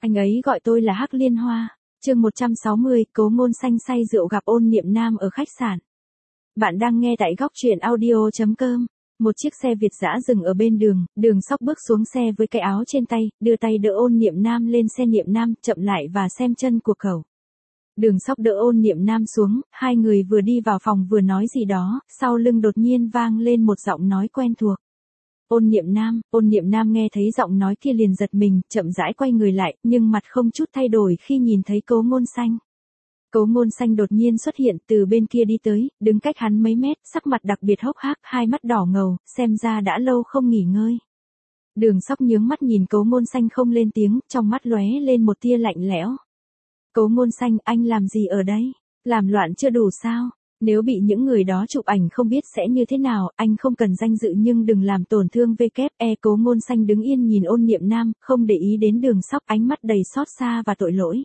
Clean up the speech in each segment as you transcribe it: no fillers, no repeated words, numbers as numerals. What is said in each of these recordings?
Anh ấy gọi tôi là Hắc Liên Hoa. Chương 160, Cố Ngôn Xanh say rượu gặp Ôn Niệm Nam ở khách sạn. Bạn đang nghe tại góc truyện audio.com. Một chiếc xe Việt dã dừng ở bên đường, Đường Sóc bước xuống xe với cái áo trên tay, đưa tay đỡ Ôn Niệm Nam lên xe. Niệm Nam, chậm lại và xem chân của cậu. Đường Sóc đỡ Ôn Niệm Nam xuống, hai người vừa đi vào phòng vừa nói gì đó, sau lưng đột nhiên vang lên một giọng nói quen thuộc. Ôn Niệm Nam nghe thấy giọng nói kia liền giật mình, chậm rãi quay người lại, nhưng mặt không chút thay đổi khi nhìn thấy Cố Ngôn Xanh. Cố Ngôn Xanh đột nhiên xuất hiện từ bên kia đi tới, đứng cách hắn mấy mét, sắc mặt đặc biệt hốc hác, hai mắt đỏ ngầu, xem ra đã lâu không nghỉ ngơi. Đường Sóc nhướng mắt nhìn Cố Ngôn Xanh không lên tiếng, trong mắt lóe lên một tia lạnh lẽo. Cố Ngôn Xanh, anh làm gì ở đây? Làm loạn chưa đủ sao? Nếu bị những người đó chụp ảnh không biết sẽ như thế nào, anh không cần danh dự nhưng đừng làm tổn thương VKE. Cố Ngôn Xanh đứng yên nhìn Ôn Niệm Nam, không để ý đến Đường Sóc, ánh mắt đầy xót xa và tội lỗi.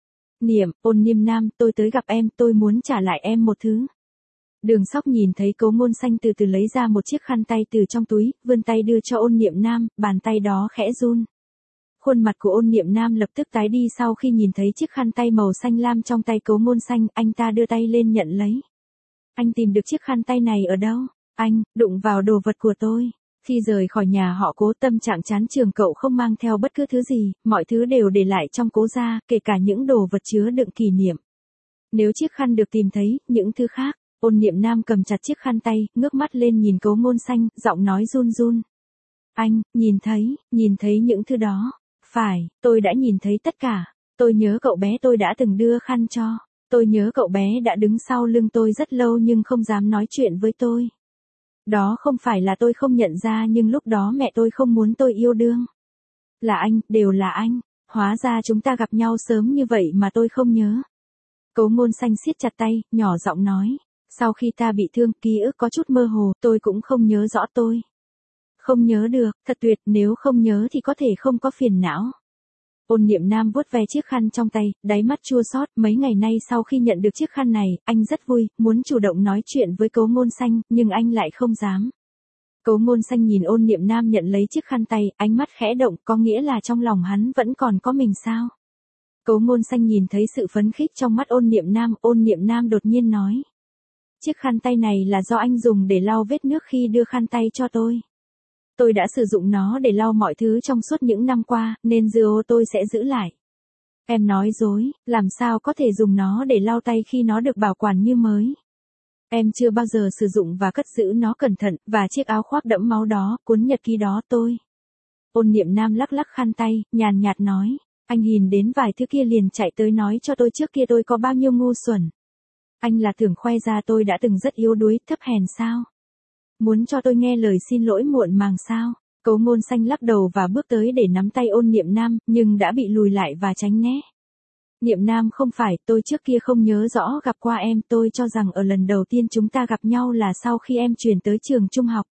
Ôn Niệm Nam, tôi tới gặp em, tôi muốn trả lại em một thứ. Đường Sóc nhìn thấy Cố Ngôn Xanh từ từ lấy ra một chiếc khăn tay từ trong túi, vươn tay đưa cho Ôn Niệm Nam, bàn tay đó khẽ run. Khuôn mặt của Ôn Niệm Nam lập tức tái đi sau khi nhìn thấy chiếc khăn tay màu xanh lam trong tay Cố Ngôn Xanh, anh ta đưa tay lên nhận lấy. Anh tìm được chiếc khăn tay này ở đâu? Anh, đụng vào đồ vật của tôi. Khi rời khỏi nhà họ Cố, tâm trạng chán trường, cậu không mang theo bất cứ thứ gì, mọi thứ đều để lại trong Cố gia, kể cả những đồ vật chứa đựng kỷ niệm. Nếu chiếc khăn được tìm thấy, những thứ khác. Ôn Niệm Nam cầm chặt chiếc khăn tay, ngước mắt lên nhìn Cố Ngôn Xanh, giọng nói run run. Anh, nhìn thấy những thứ đó. Phải, tôi đã nhìn thấy tất cả. Tôi nhớ cậu bé tôi đã từng đưa khăn cho. Tôi nhớ cậu bé đã đứng sau lưng tôi rất lâu nhưng không dám nói chuyện với tôi. Đó không phải là tôi không nhận ra, nhưng lúc đó mẹ tôi không muốn tôi yêu đương. Là anh, đều là anh. Hóa ra chúng ta gặp nhau sớm như vậy mà tôi không nhớ. Cố Ngôn Xanh siết chặt tay, nhỏ giọng nói. Sau khi ta bị thương, ký ức có chút mơ hồ, tôi cũng không nhớ rõ tôi. Không nhớ được, thật tuyệt, nếu không nhớ thì có thể không có phiền não. Ôn Niệm Nam vuốt ve chiếc khăn trong tay, đáy mắt chua xót. Mấy ngày nay sau khi nhận được chiếc khăn này, anh rất vui, muốn chủ động nói chuyện với Cố Ngôn Xanh, nhưng anh lại không dám. Cố Ngôn Xanh nhìn Ôn Niệm Nam nhận lấy chiếc khăn tay, ánh mắt khẽ động, có nghĩa là trong lòng hắn vẫn còn có mình sao? Cố Ngôn Xanh nhìn thấy sự phấn khích trong mắt Ôn Niệm Nam đột nhiên nói. Chiếc khăn tay này là do anh dùng để lau vết nước khi đưa khăn tay cho tôi. Tôi đã sử dụng nó để lau mọi thứ trong suốt những năm qua, nên dưa tôi sẽ giữ lại. Em nói dối, làm sao có thể dùng nó để lau tay khi nó được bảo quản như mới. Em chưa bao giờ sử dụng và cất giữ nó cẩn thận, và chiếc áo khoác đẫm máu đó, cuốn nhật ký đó tôi. Ôn Niệm Nam lắc lắc khăn tay, nhàn nhạt nói, anh nhìn đến vài thứ kia liền chạy tới nói cho tôi trước kia tôi có bao nhiêu ngu xuẩn. Anh là tưởng khoe ra tôi đã từng rất yếu đuối, thấp hèn sao? Muốn cho tôi nghe lời xin lỗi muộn màng sao? Cố Ngôn Xanh lắc đầu và bước tới để nắm tay Ôn Niệm Nam, nhưng đã bị lùi lại và tránh né. Niệm Nam, không phải, tôi trước kia không nhớ rõ gặp qua em, tôi cho rằng ở lần đầu tiên chúng ta gặp nhau là sau khi em chuyển tới trường trung học.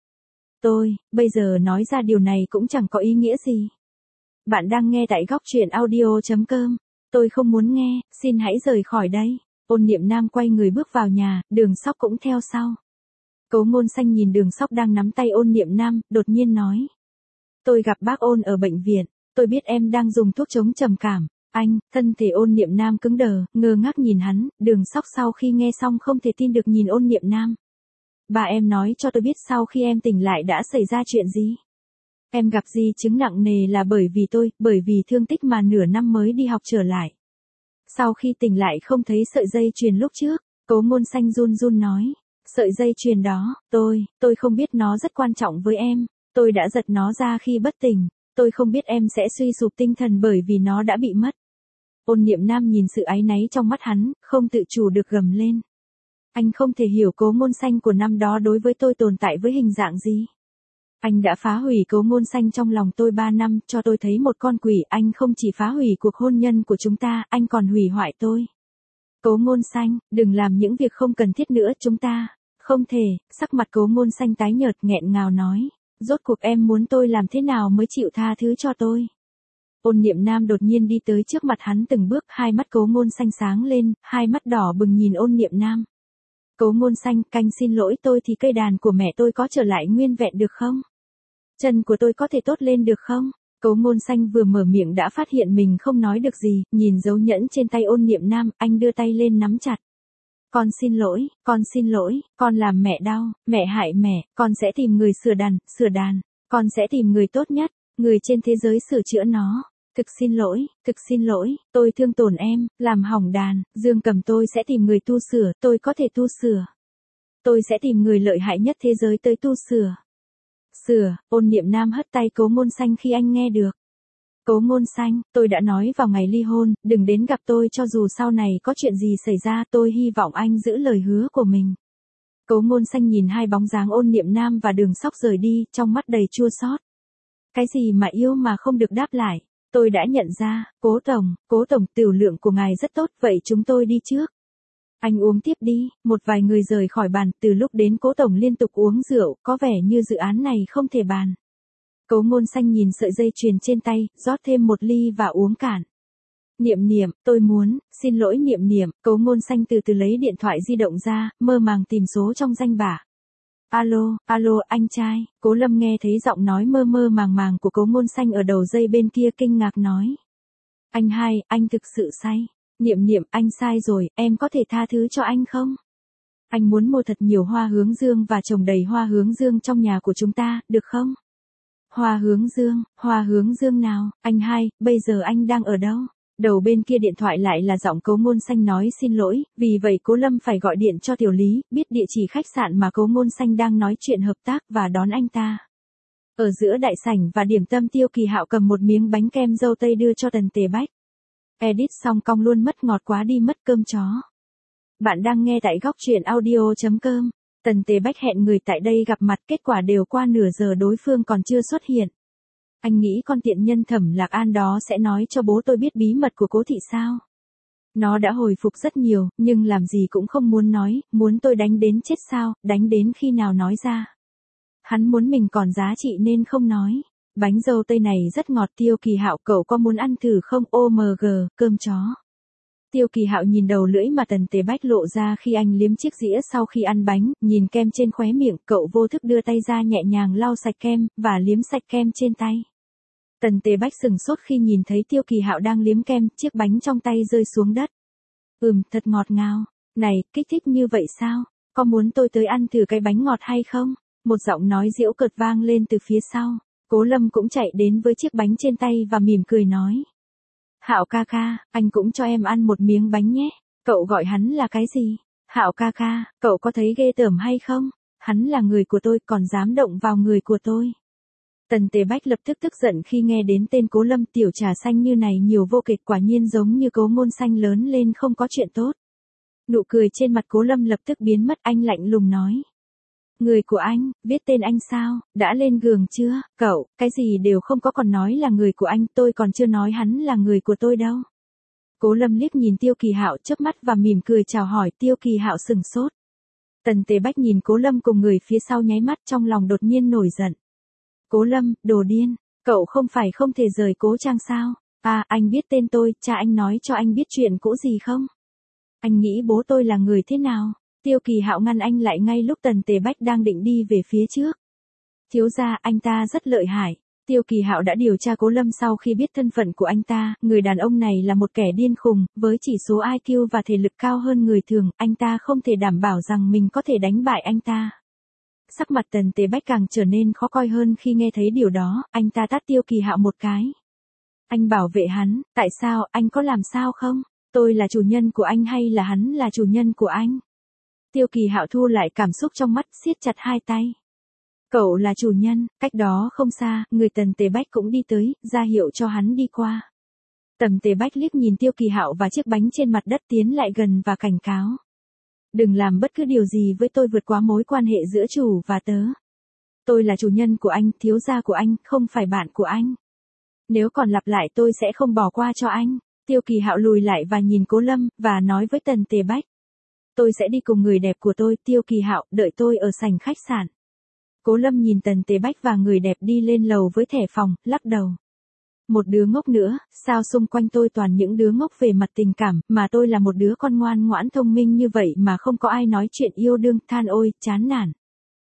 Bây giờ nói ra điều này cũng chẳng có ý nghĩa gì. Bạn đang nghe tại góc truyện audio.com. Tôi không muốn nghe, xin hãy rời khỏi đây. Ôn Niệm Nam quay người bước vào nhà, Đường Sóc cũng theo sau. Cố Ngôn Xanh nhìn Đường Sóc đang nắm tay Ôn Niệm Nam, đột nhiên nói. Tôi gặp bác Ôn ở bệnh viện, tôi biết em đang dùng thuốc chống trầm cảm. Anh, thân thể Ôn Niệm Nam cứng đờ, ngơ ngác nhìn hắn. Đường Sóc sau khi nghe xong không thể tin được nhìn Ôn Niệm Nam. Bà em nói cho tôi biết sau khi em tỉnh lại đã xảy ra chuyện gì. Em gặp di chứng nặng nề là bởi vì thương tích mà nửa năm mới đi học trở lại. Sau khi tỉnh lại không thấy sợi dây chuyền lúc trước, Cố Ngôn Xanh run run nói. Sợi dây chuyền đó, tôi không biết nó rất quan trọng với em, tôi đã giật nó ra khi bất tỉnh, tôi không biết em sẽ suy sụp tinh thần bởi vì nó đã bị mất. Ôn Niệm Nam nhìn sự áy náy trong mắt hắn, không tự chủ được gầm lên. Anh không thể hiểu Cố Ngôn Xanh của năm đó đối với tôi tồn tại với hình dạng gì. Anh đã phá hủy Cố Ngôn Xanh trong lòng tôi 3 năm, cho tôi thấy một con quỷ, anh không chỉ phá hủy cuộc hôn nhân của chúng ta, anh còn hủy hoại tôi. Cố Ngôn Xanh, đừng làm những việc không cần thiết nữa, chúng ta. Không thể, sắc mặt Cố Ngôn Xanh tái nhợt, nghẹn ngào nói. Rốt cuộc em muốn tôi làm thế nào mới chịu tha thứ cho tôi? Ôn Niệm Nam đột nhiên đi tới trước mặt hắn từng bước, hai mắt Cố Ngôn Xanh sáng lên, hai mắt đỏ bừng nhìn Ôn Niệm Nam. Cố Ngôn Xanh, canh xin lỗi tôi thì cây đàn của mẹ tôi có trở lại nguyên vẹn được không? Chân của tôi có thể tốt lên được không? Cố Ngôn Xanh vừa mở miệng đã phát hiện mình không nói được gì, nhìn dấu nhẫn trên tay Ôn Niệm Nam, anh đưa tay lên nắm chặt. Con xin lỗi, con làm mẹ đau, mẹ hại mẹ, con sẽ tìm người sửa đàn, con sẽ tìm người tốt nhất, người trên thế giới sửa chữa nó. Thực xin lỗi, tôi thương tổn em, làm hỏng đàn, Dương Cầm tôi sẽ tìm người tu sửa, tôi có thể tu sửa. Tôi sẽ tìm người lợi hại nhất thế giới tới tu sửa. Ôn Niệm Nam hất tay Cố Ngôn Xanh khi anh nghe được. Cố Ngôn Xanh, tôi đã nói vào ngày ly hôn, đừng đến gặp tôi cho dù sau này có chuyện gì xảy ra, tôi hy vọng anh giữ lời hứa của mình. Cố Ngôn Xanh nhìn hai bóng dáng Ôn Niệm Nam và Đường Sóc rời đi, trong mắt đầy chua xót. Cái gì mà yêu mà không được đáp lại, tôi đã nhận ra, Cố Tổng, tiểu lượng của ngài rất tốt, vậy chúng tôi đi trước. Anh uống tiếp đi, một vài người rời khỏi bàn, từ lúc đến Cố Tổng liên tục uống rượu, có vẻ như dự án này không thể bàn. Cố Ngôn Xanh nhìn sợi dây chuyền trên tay, rót thêm một ly và uống cạn. Niệm, tôi muốn, xin lỗi Niệm. Cố Ngôn Xanh từ từ lấy điện thoại di động ra, mơ màng tìm số trong danh bạ. Alo, anh trai. Cố Lâm nghe thấy giọng nói mơ màng của Cố Ngôn Xanh ở đầu dây bên kia, kinh ngạc nói. Anh thực sự say. Niệm, anh sai rồi, em có thể tha thứ cho anh không? Anh muốn mua thật nhiều hoa hướng dương và trồng đầy hoa hướng dương trong nhà của chúng ta, được không? Hoa hướng dương nào? Bây giờ anh đang ở đâu? Đầu bên kia điện thoại lại là giọng Cố Ngôn Xanh nói xin lỗi, vì vậy Cố Lâm phải gọi điện cho Tiểu Lý, biết địa chỉ khách sạn mà Cố Ngôn Xanh đang nói chuyện hợp tác và đón anh ta. Ở giữa đại sảnh và điểm tâm, Tiêu Kỳ Hạo cầm một miếng bánh kem dâu tây đưa cho Tần Tề Bách. Edit xong cong luôn, mất ngọt quá đi mất cơm chó. Bạn đang nghe tại góc truyện audio.com. Tần Tề Bách hẹn người tại đây gặp mặt, kết quả đều qua nửa giờ đối phương còn chưa xuất hiện. Anh nghĩ con tiện nhân Thẩm Lạc An đó sẽ nói cho bố tôi biết bí mật của Cố thị sao? Nó đã hồi phục rất nhiều, nhưng làm gì cũng không muốn nói, muốn tôi đánh đến chết sao, đánh đến khi nào nói ra. Hắn muốn mình còn giá trị nên không nói. Bánh dâu tây này rất ngọt. Tiêu Kỳ Hạo, cậu có muốn ăn thử không? OMG, cơm chó. Tiêu Kỳ Hạo nhìn đầu lưỡi mà Tần Tề Bách lộ ra khi anh liếm chiếc dĩa sau khi ăn bánh, nhìn kem trên khóe miệng, cậu vô thức đưa tay ra nhẹ nhàng lau sạch kem, và liếm sạch kem trên tay. Tần Tề Bách sừng sốt khi nhìn thấy Tiêu Kỳ Hạo đang liếm kem, chiếc bánh trong tay rơi xuống đất. Thật ngọt ngào. Này, kích thích như vậy sao? Có muốn tôi tới ăn thử cái bánh ngọt hay không? Một giọng nói giễu cợt vang lên từ phía sau. Cố Lâm cũng chạy đến với chiếc bánh trên tay và mỉm cười nói. Hạo ca, anh cũng cho em ăn một miếng bánh nhé. Cậu gọi hắn là cái gì? Hạo ca, cậu có thấy ghê tởm hay không? Hắn là người của tôi, còn dám động vào người của tôi. Tần Tề Bách lập tức tức giận khi nghe đến tên Cố Lâm. Tiểu trà xanh như này nhiều vô kịch, quả nhiên giống như Cố Ngôn Xanh lớn lên không có chuyện tốt. Nụ cười trên mặt Cố Lâm lập tức biến mất, anh lạnh lùng nói. Người của anh, biết tên anh sao, đã lên giường chưa? Cậu, cái gì đều không có, còn nói là người của anh, tôi còn chưa nói hắn là người của tôi đâu. Cố Lâm liếc nhìn Tiêu Kỳ Hạo chớp mắt và mỉm cười chào hỏi. Tiêu Kỳ Hạo sừng sốt. Tần Tề Bách nhìn Cố Lâm cùng người phía sau nháy mắt, trong lòng đột nhiên nổi giận. Cố Lâm, đồ điên, cậu không phải không thể rời Cố Trang sao? À, anh biết tên tôi, cha anh nói cho anh biết chuyện cũ gì không? Anh nghĩ bố tôi là người thế nào? Tiêu Kỳ Hạo ngăn anh lại ngay lúc Tần Tề Bách đang định đi về phía trước. Thiếu gia, anh ta rất lợi hại. Tiêu Kỳ Hạo đã điều tra Cố Lâm sau khi biết thân phận của anh ta, người đàn ông này là một kẻ điên khùng, với chỉ số IQ và thể lực cao hơn người thường, anh ta không thể đảm bảo rằng mình có thể đánh bại anh ta. Sắc mặt Tần Tề Bách càng trở nên khó coi hơn khi nghe thấy điều đó, anh ta tát Tiêu Kỳ Hạo một cái. Anh bảo vệ hắn, tại sao, anh có làm sao không? Tôi là chủ nhân của anh hay là hắn là chủ nhân của anh? Tiêu Kỳ Hạo thu lại cảm xúc trong mắt, siết chặt hai tay. Cậu là chủ nhân. Cách đó không xa, người Tần Tề Bách cũng đi tới, ra hiệu cho hắn đi qua. Tần Tề Bách liếc nhìn Tiêu Kỳ Hạo và chiếc bánh trên mặt đất, tiến lại gần và cảnh cáo. Đừng làm bất cứ điều gì với tôi vượt quá mối quan hệ giữa chủ và tớ. Tôi là chủ nhân của anh, thiếu gia của anh, không phải bạn của anh. Nếu còn lặp lại tôi sẽ không bỏ qua cho anh. Tiêu Kỳ Hạo lùi lại và nhìn Cố Lâm, và nói với Tần Tề Bách. Tôi sẽ đi cùng người đẹp của tôi. Tiêu Kỳ Hạo, đợi tôi ở sảnh khách sạn. Cố Lâm nhìn Tần Tề Bách và người đẹp đi lên lầu với thẻ phòng, lắc đầu. Một đứa ngốc nữa, sao xung quanh tôi toàn những đứa ngốc về mặt tình cảm, mà tôi là một đứa con ngoan ngoãn thông minh như vậy mà không có ai nói chuyện yêu đương, than ôi, chán nản.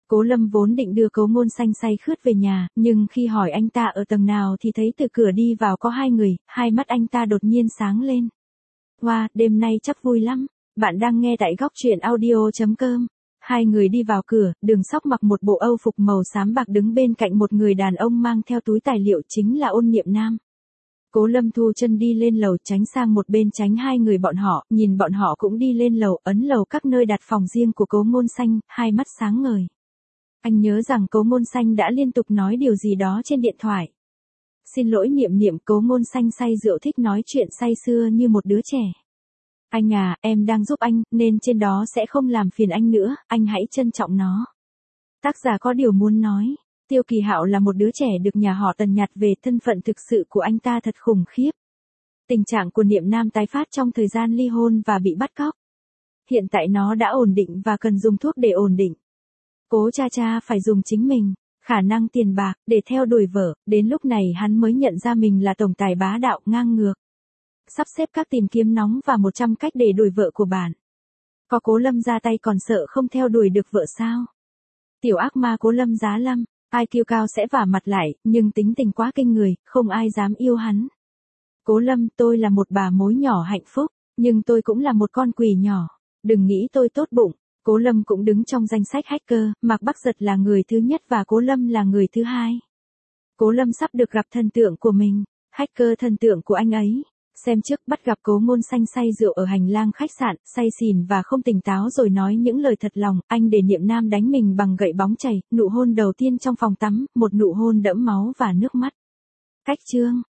Cố Lâm vốn định đưa Cố Ngôn Xanh say khướt về nhà, nhưng khi hỏi anh ta ở tầng nào thì thấy từ cửa đi vào có hai người, hai mắt anh ta đột nhiên sáng lên. Wow, đêm nay chắc vui lắm. Bạn đang nghe tại góc truyện audio.com. Hai người đi vào cửa, Đường Sóc mặc một bộ âu phục màu xám bạc đứng bên cạnh một người đàn ông mang theo túi tài liệu chính là Ôn Niệm Nam. Cố Lâm thu chân đi lên lầu tránh sang một bên tránh hai người bọn họ, nhìn bọn họ cũng đi lên lầu ấn lầu các nơi đặt phòng riêng của Cố Ngôn Xanh, hai mắt sáng ngời. Anh nhớ rằng Cố Ngôn Xanh đã liên tục nói điều gì đó trên điện thoại. Xin lỗi Niệm Niệm, Cố Ngôn Xanh say rượu thích nói chuyện say sưa như một đứa trẻ. Anh à, em đang giúp anh, nên trên đó sẽ không làm phiền anh nữa, anh hãy trân trọng nó. Tác giả có điều muốn nói. Tiêu Kỳ Hạo là một đứa trẻ được nhà họ Tần nhặt về, thân phận thực sự của anh ta thật khủng khiếp. Tình trạng của Niệm Nam tái phát trong thời gian ly hôn và bị bắt cóc. Hiện tại nó đã ổn định và cần dùng thuốc để ổn định. Cố cha phải dùng chính mình, khả năng tiền bạc, để theo đuổi vợ, đến lúc này hắn mới nhận ra mình là tổng tài bá đạo ngang ngược. Sắp xếp các tìm kiếm nóng và 100 cách để đuổi vợ của bạn. Có Cố Lâm ra tay còn sợ không theo đuổi được vợ sao? Tiểu ác ma Cố Lâm Giá Lâm, IQ cao sẽ vả mặt lại, nhưng tính tình quá kinh người, không ai dám yêu hắn. Cố Lâm, tôi là một bà mối nhỏ hạnh phúc, nhưng tôi cũng là một con quỷ nhỏ. Đừng nghĩ tôi tốt bụng. Cố Lâm cũng đứng trong danh sách hacker, Mạc Bắc Giật là người thứ nhất và Cố Lâm là người thứ hai. Cố Lâm sắp được gặp thần tượng của mình, hacker thần tượng của anh ấy. Xem trước bắt gặp Cố Ngôn Xanh say rượu ở hành lang khách sạn, say xỉn và không tỉnh táo rồi nói những lời thật lòng, anh để Niệm Nam đánh mình bằng gậy bóng chày, nụ hôn đầu tiên trong phòng tắm, một nụ hôn đẫm máu và nước mắt. Cách chương